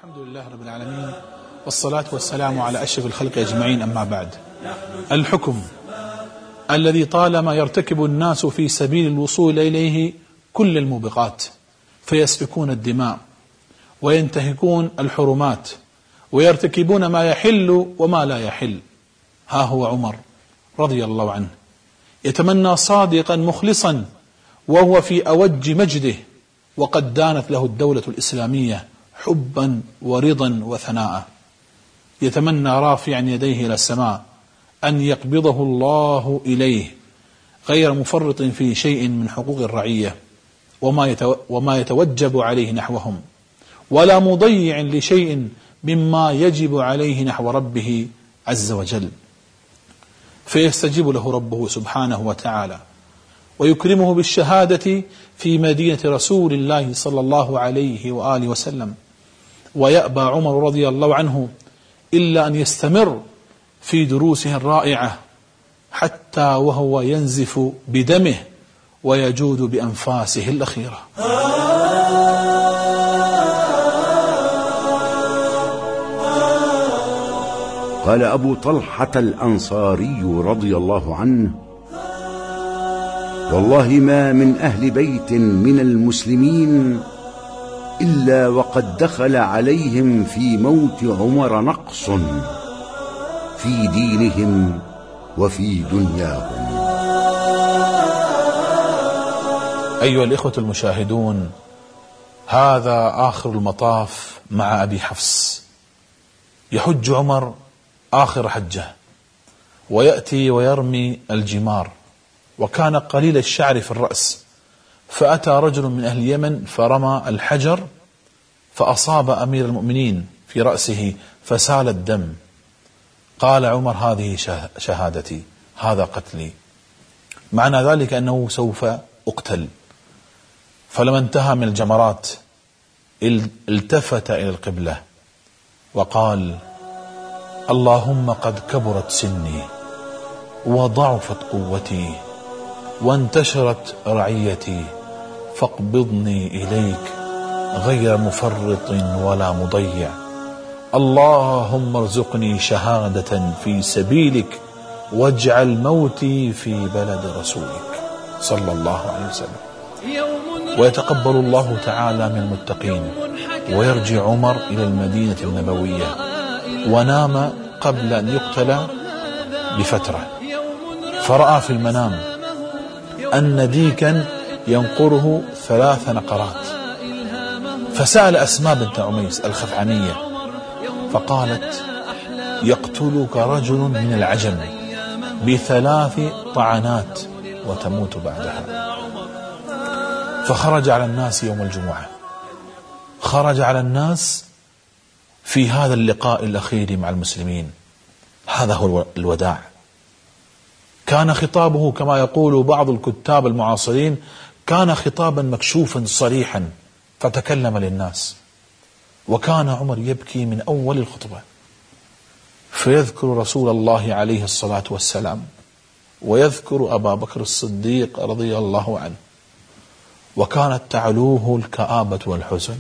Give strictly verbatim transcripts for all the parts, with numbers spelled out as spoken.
الحمد لله رب العالمين، والصلاة والسلام على أشرف الخلق أجمعين، أما بعد. الحكم الذي طالما يرتكب الناس في سبيل الوصول إليه كل الموبقات، فيسفكون الدماء وينتهكون الحرمات ويرتكبون ما يحل وما لا يحل. ها هو عمر رضي الله عنه يتمنى صادقا مخلصا وهو في أوج مجده، وقد دانت له الدولة الإسلامية حبا ورضا وثناء، يتمنى رافعا يديه إلى السماء أن يقبضه الله إليه، غير مفرط في شيء من حقوق الرعية وما يتوجب عليه نحوهم، ولا مضيع لشيء مما يجب عليه نحو ربه عز وجل، فيستجيب له ربه سبحانه وتعالى ويكرمه بالشهادة في مدينة رسول الله صلى الله عليه وآله وسلم. ويأبى عمر رضي الله عنه إلا أن يستمر في دروسه الرائعة حتى وهو ينزف بدمه ويجود بأنفاسه الأخيرة. قال أبو طلحة الأنصاري رضي الله عنه: والله ما من أهل بيت من المسلمين إلا وقد دخل عليهم في موت عمر نقص في دينهم وفي دنياهم. أيها الإخوة المشاهدون، هذا آخر المطاف مع أبي حفص. يحج عمر آخر حجه ويأتي ويرمي الجمار، وكان قليل الشعر في الرأس، فأتى رجل من أهل اليمن فرمى الحجر فأصاب أمير المؤمنين في رأسه فسال الدم. قال عمر: هذه شهادتي، هذا قتلي، معنى ذلك أنه سوف أقتل. فلما انتهى من الجمرات التفت إلى القبلة وقال: اللهم قد كبرت سني وضعفت قوتي وانتشرت رعيتي، فاقبضني إليك غير مفرط ولا مضيع. اللهم ارزقني شهادة في سبيلك واجعل موتي في بلد رسولك صلى الله عليه وسلم. ويتقبل الله تعالى من المتقين، ويرجع عمر إلى المدينة النبوية، ونام قبل أن يقتل بفترة، فرأى في المنام أن ديكا ينقره ثلاث نقرات، فسأل أسماء بنت عميس الخثعمية فقالت: يقتلك رجل من العجم بثلاث طعنات وتموت بعدها. فخرج على الناس يوم الجمعة، خرج على الناس في هذا اللقاء الأخير مع المسلمين. هذا هو الوداع. كان خطابه كما يقول بعض الكتاب المعاصرين كان خطابا مكشوفا صريحا، فتكلم للناس. وكان عمر يبكي من أول الخطبة، فيذكر رسول الله عليه الصلاة والسلام، ويذكر أبا بكر الصديق رضي الله عنه، وكانت تعلوه الكآبة والحزن.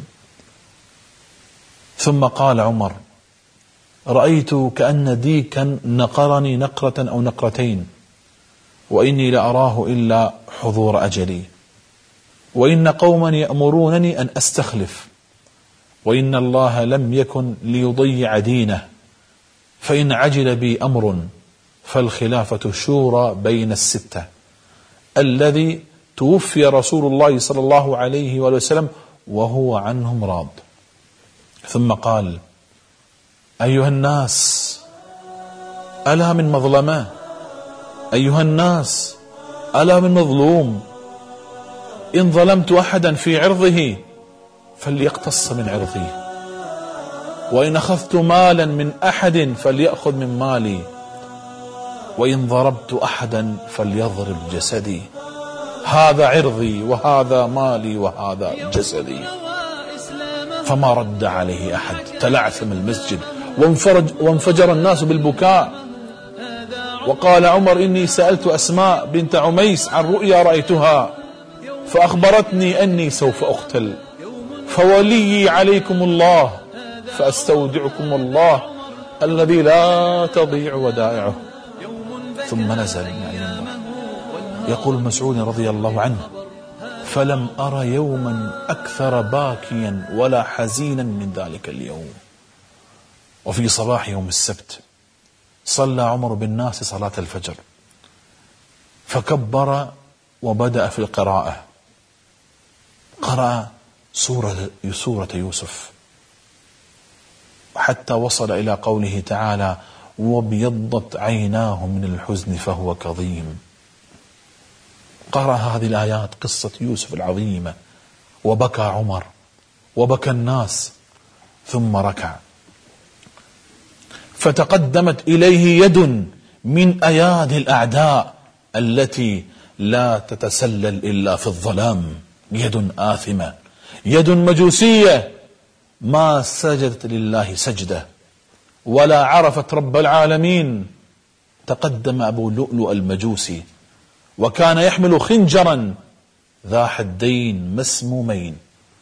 ثم قال عمر: رأيت كأن ديكا نقرني نقرة أو نقرتين، وإني لأراه إلا حضور أجلي، وإن قوما يأمرونني أن أستخلف، وإن الله لم يكن ليضيع دينه، فإن عجل بي أمر فالخلافة شورى بين الستة الذي توفي رسول الله صلى الله عليه وسلم وهو عنهم راض. ثم قال: أيها الناس، ألا من مظلمة؟ أيها الناس، ألا من مظلوم؟ إن ظلمت أحدا في عرضه فليقتص من عرضي، وإن أخذت مالا من أحد فليأخذ من مالي، وإن ضربت أحدا فليضرب جسدي. هذا عرضي وهذا مالي وهذا جسدي. فما رد عليه أحد، تلعثم المسجد وانفرج وانفجر الناس بالبكاء. وقال عمر: إني سألت أسماء بنت عميس عن رؤيا رأيتها، فأخبرتني أني سوف أقتل، فولي عليكم الله فأستودعكم الله الذي لا تضيع ودائعه. ثم نزل يعني يقول مسعود رضي الله عنه: فلم أر يوما أكثر باكيا ولا حزينا من ذلك اليوم. وفي صباح يوم السبت صلى عمر بالناس صلاة الفجر، فكبر وبدأ في القراءة، قرأ سورة, سورة يوسف حتى وصل إلى قوله تعالى: وابيضت عيناه من الحزن فهو كظيم. قرأ هذه الآيات قصة يوسف العظيمة، وبكى عمر وبكى الناس، ثم ركع، فتقدمت إليه يد من أيادي الأعداء التي لا تتسلل إلا في الظلام، يد آثمة، يد مجوسية ما سجدت لله سجدة ولا عرفت رب العالمين. تقدم أبو لؤلؤ المجوسي وكان يحمل خنجرا ذا حدين مسمومين،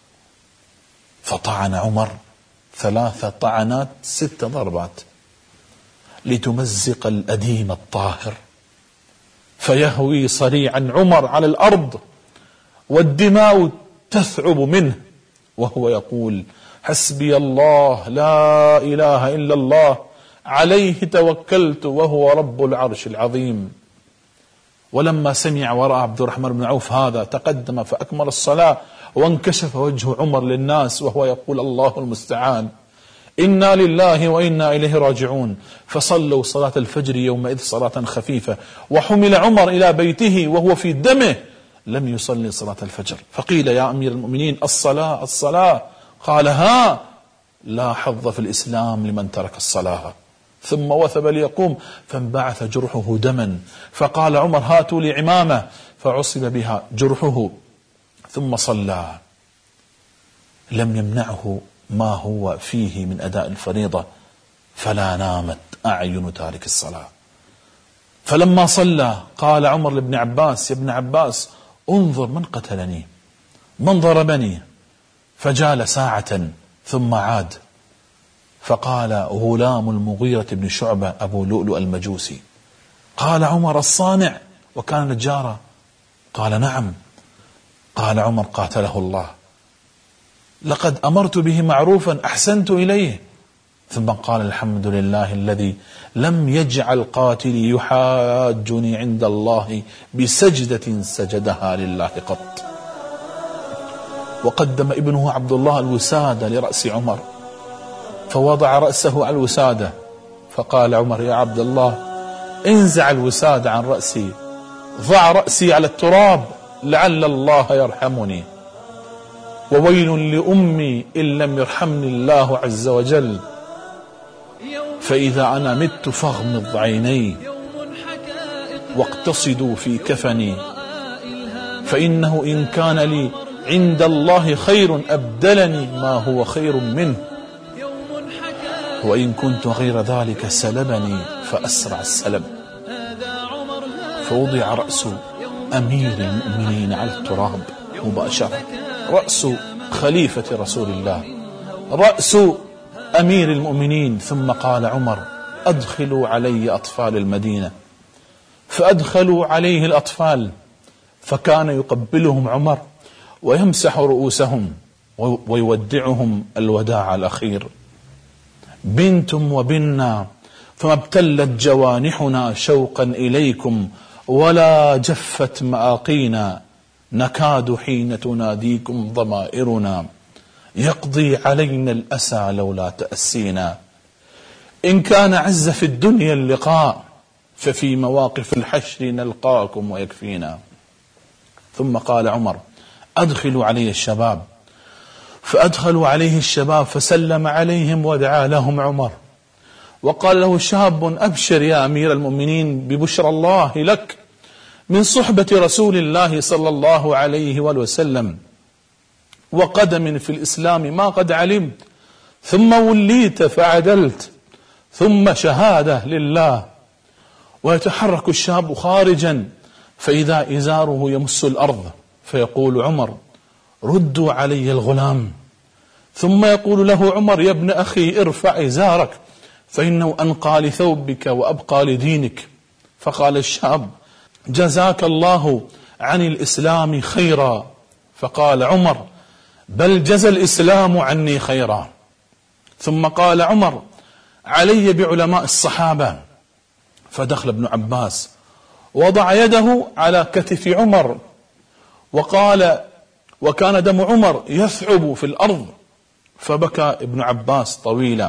فطعن عمر ثلاث طعنات ست ضربات لتمزق الأديم الطاهر، فيهوي صريعا عمر على الأرض والدماء تثعب منه وهو يقول: حسبي الله لا إله إلا الله عليه توكلت وهو رب العرش العظيم. ولما سمع ورأى عبد الرحمن بن عوف هذا تقدم فأكمل الصلاة، وانكشف وجه عمر للناس وهو يقول: الله المستعان، إنا لله وإنا إليه راجعون. فصلوا صلاة الفجر يومئذ صلاة خفيفة، وحمل عمر إلى بيته وهو في دمه لم يصلي صلاة الفجر، فقيل: يا أمير المؤمنين الصلاة الصلاة، قال: ها لا حظ في الإسلام لمن ترك الصلاة. ثم وثب ليقوم فانبعث جرحه دما، فقال عمر: هاتوا لي عمامة، فعصب بها جرحه ثم صلى. لم يمنعه ما هو فيه من أداء الفريضة، فلا نامت أعين تارك الصلاة. فلما صلى قال عمر لابن عباس: يا ابن عباس انظر من قتلني، من ضربني. فجال ساعة ثم عاد، فقال غلام المغيرة بن شعبة أبو لؤلؤ المجوسي. قال عمر: الصانع؟ وكان نجارا. قال: نعم. قال عمر: قاتله الله، لقد أمرت به معروفا أحسنت إليه. ثم قال: الحمد لله الذي لم يجعل قاتلي يحاجني عند الله بسجدة سجدها لله قط. وقدم ابنه عبد الله الوسادة لرأس عمر، فوضع رأسه على الوسادة، فقال عمر: يا عبد الله انزع الوسادة عن رأسي، ضع رأسي على التراب لعل الله يرحمني، وويل لأمي إن لم يرحمني الله عز وجل، فإذا أنا مت فاغمض عيني واقتصدوا في كفني، فإنه إن كان لي عند الله خير أبدلني ما هو خير منه، وإن كنت غير ذلك سلبني فأسرع السلب. فوضع رأس أمير المؤمنين على التراب مباشرة، رأس خليفة رسول الله، رأس أمير المؤمنين. ثم قال عمر: أدخلوا علي أطفال المدينة. فأدخلوا عليه الأطفال، فكان يقبلهم عمر ويمسح رؤوسهم ويودعهم الوداع الأخير. بنتم وبنا، فما ابتلت جوانحنا شوقا إليكم ولا جفت مآقينا، نكاد حين تناديكم ضمائرنا، يقضي علينا الأسى لولا تأسينا. إن كان عز في الدنيا اللقاء، ففي مواقف الحشر نلقاكم ويكفينا. ثم قال عمر: أدخلوا علي الشباب. فأدخلوا عليه الشباب فسلم عليهم ودعا لهم عمر، وقال له شاب: أبشر يا أمير المؤمنين ببشرى الله لك من صحبة رسول الله صلى الله عليه وسلم، وقدم في الإسلام ما قد علمت، ثم وليت فعدلت، ثم شهادة لله. ويتحرك الشاب خارجا، فإذا إزاره يمس الأرض، فيقول عمر: ردوا علي الغلام، ثم يقول له عمر: يا ابن أخي ارفع إزارك فإنه أنقى لثوبك وأبقى لدينك. فقال الشاب: جزاك الله عن الإسلام خيرا. فقال عمر: بل جزى الإسلام عني خيرا. ثم قال عمر: علي بعلماء الصحابة. فدخل ابن عباس وضع يده على كتف عمر وقال، وكان دم عمر يثعب في الأرض، فبكى ابن عباس طويلا.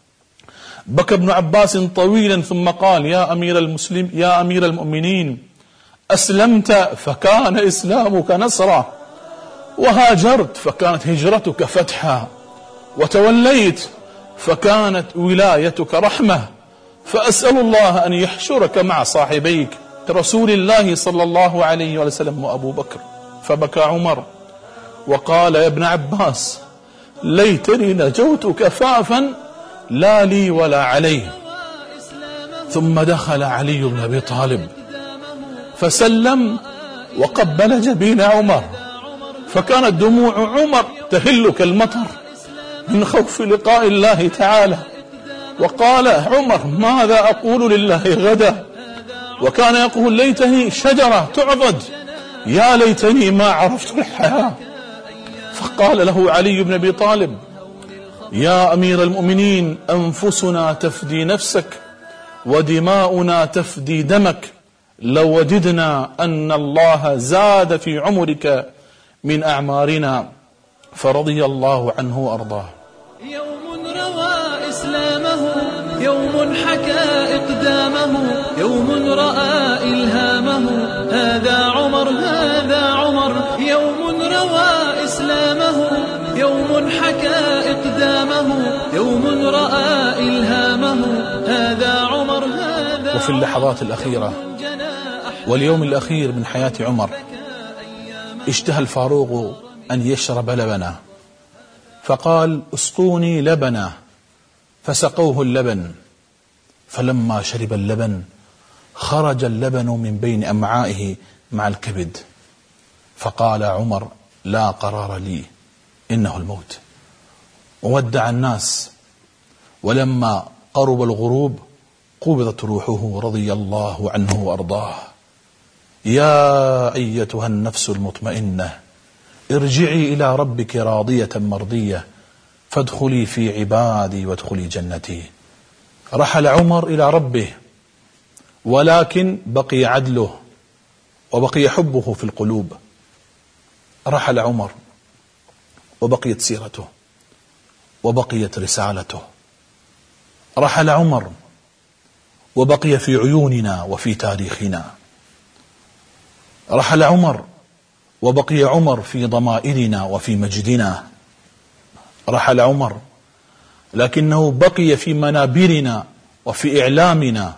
بكى ابن عباس طويلا ثم قال: يا أمير المسلم يا أمير المؤمنين، أسلمت فكان إسلامك نصرا، وهاجرت فكانت هجرتك فتحا، وتوليت فكانت ولايتك رحمة، فأسأل الله أن يحشرك مع صاحبيك رسول الله صلى الله عليه وسلم وأبو بكر. فبكى عمر وقال: يا ابن عباس، ليتني نجوت كفافا لا لي ولا علي. ثم دخل علي بن أبي طالب فسلم وقبل جبين عمر، فكانت دموع عمر تهل كالمطر من خوف لقاء الله تعالى. وقال عمر: ماذا أقول لله غدا؟ وكان يقول: ليتني شجرة تعضد، يا ليتني ما عرفت الحياة. فقال له علي بن أبي طالب: يا أمير المؤمنين، أنفسنا تفدي نفسك ودماؤنا تفدي دمك، لو وجدنا أن الله زاد في عمرك من أعمارنا. فرضي الله عنه وأرضاه. يوم روى إسلامه، يوم حكى إقدامه، يوم رأى إلهامه، هذا عمر هذا عمر. يوم روى إسلامه، يوم حكى إقدامه، يوم رأى إلهامه، هذا عمر هذا. وفي اللحظات الأخيرة واليوم الأخير من حياة عمر اشتهى الفاروق أن يشرب لبنا، فقال: اسقوني لبنا، فسقوه اللبن. فلما شرب اللبن خرج اللبن من بين أمعائه مع الكبد، فقال عمر: لا قرار لي، إنه الموت. وودع الناس، ولما قرب الغروب قبضت روحه رضي الله عنه وأرضاه. يا أيتها النفس المطمئنة، ارجعي إلى ربك راضية مرضية، فادخلي في عبادي وادخلي جنتي. رحل عمر إلى ربه، ولكن بقي عدله وبقي حبه في القلوب. رحل عمر وبقيت سيرته وبقيت رسالته. رحل عمر وبقي في عيوننا وفي تاريخنا. رحل عمر وبقي عمر في ضمائرنا وفي مجدنا. رحل عمر لكنه بقي في منابرنا وفي إعلامنا.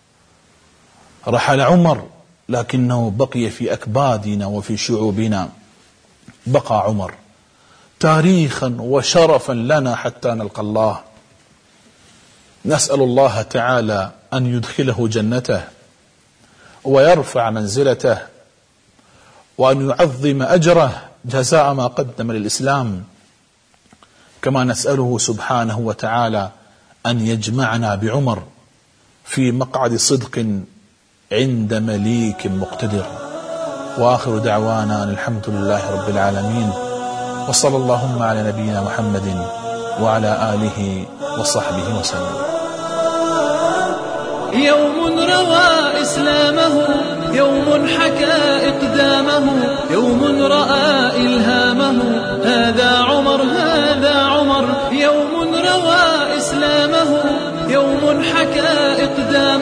رحل عمر لكنه بقي في أكبادنا وفي شعوبنا. بقى عمر تاريخا وشرفا لنا حتى نلقى الله. نسأل الله تعالى أن يدخله جنته ويرفع منزلته وأن يعظم أجره جزاء ما قدم للإسلام، كما نسأله سبحانه وتعالى أن يجمعنا بعمر في مقعد صدق عند مليك مقتدر. وآخر دعوانا الحمد لله رب العالمين، وصلى اللهم على نبينا محمد وعلى آله وصحبه وسلم. يوم روى إسلامه، يوم حكى إقدامه، يوم رأى إلهامه، هذا عمر هذا عمر. يوم روى إسلامه، يوم حكى إقدامه.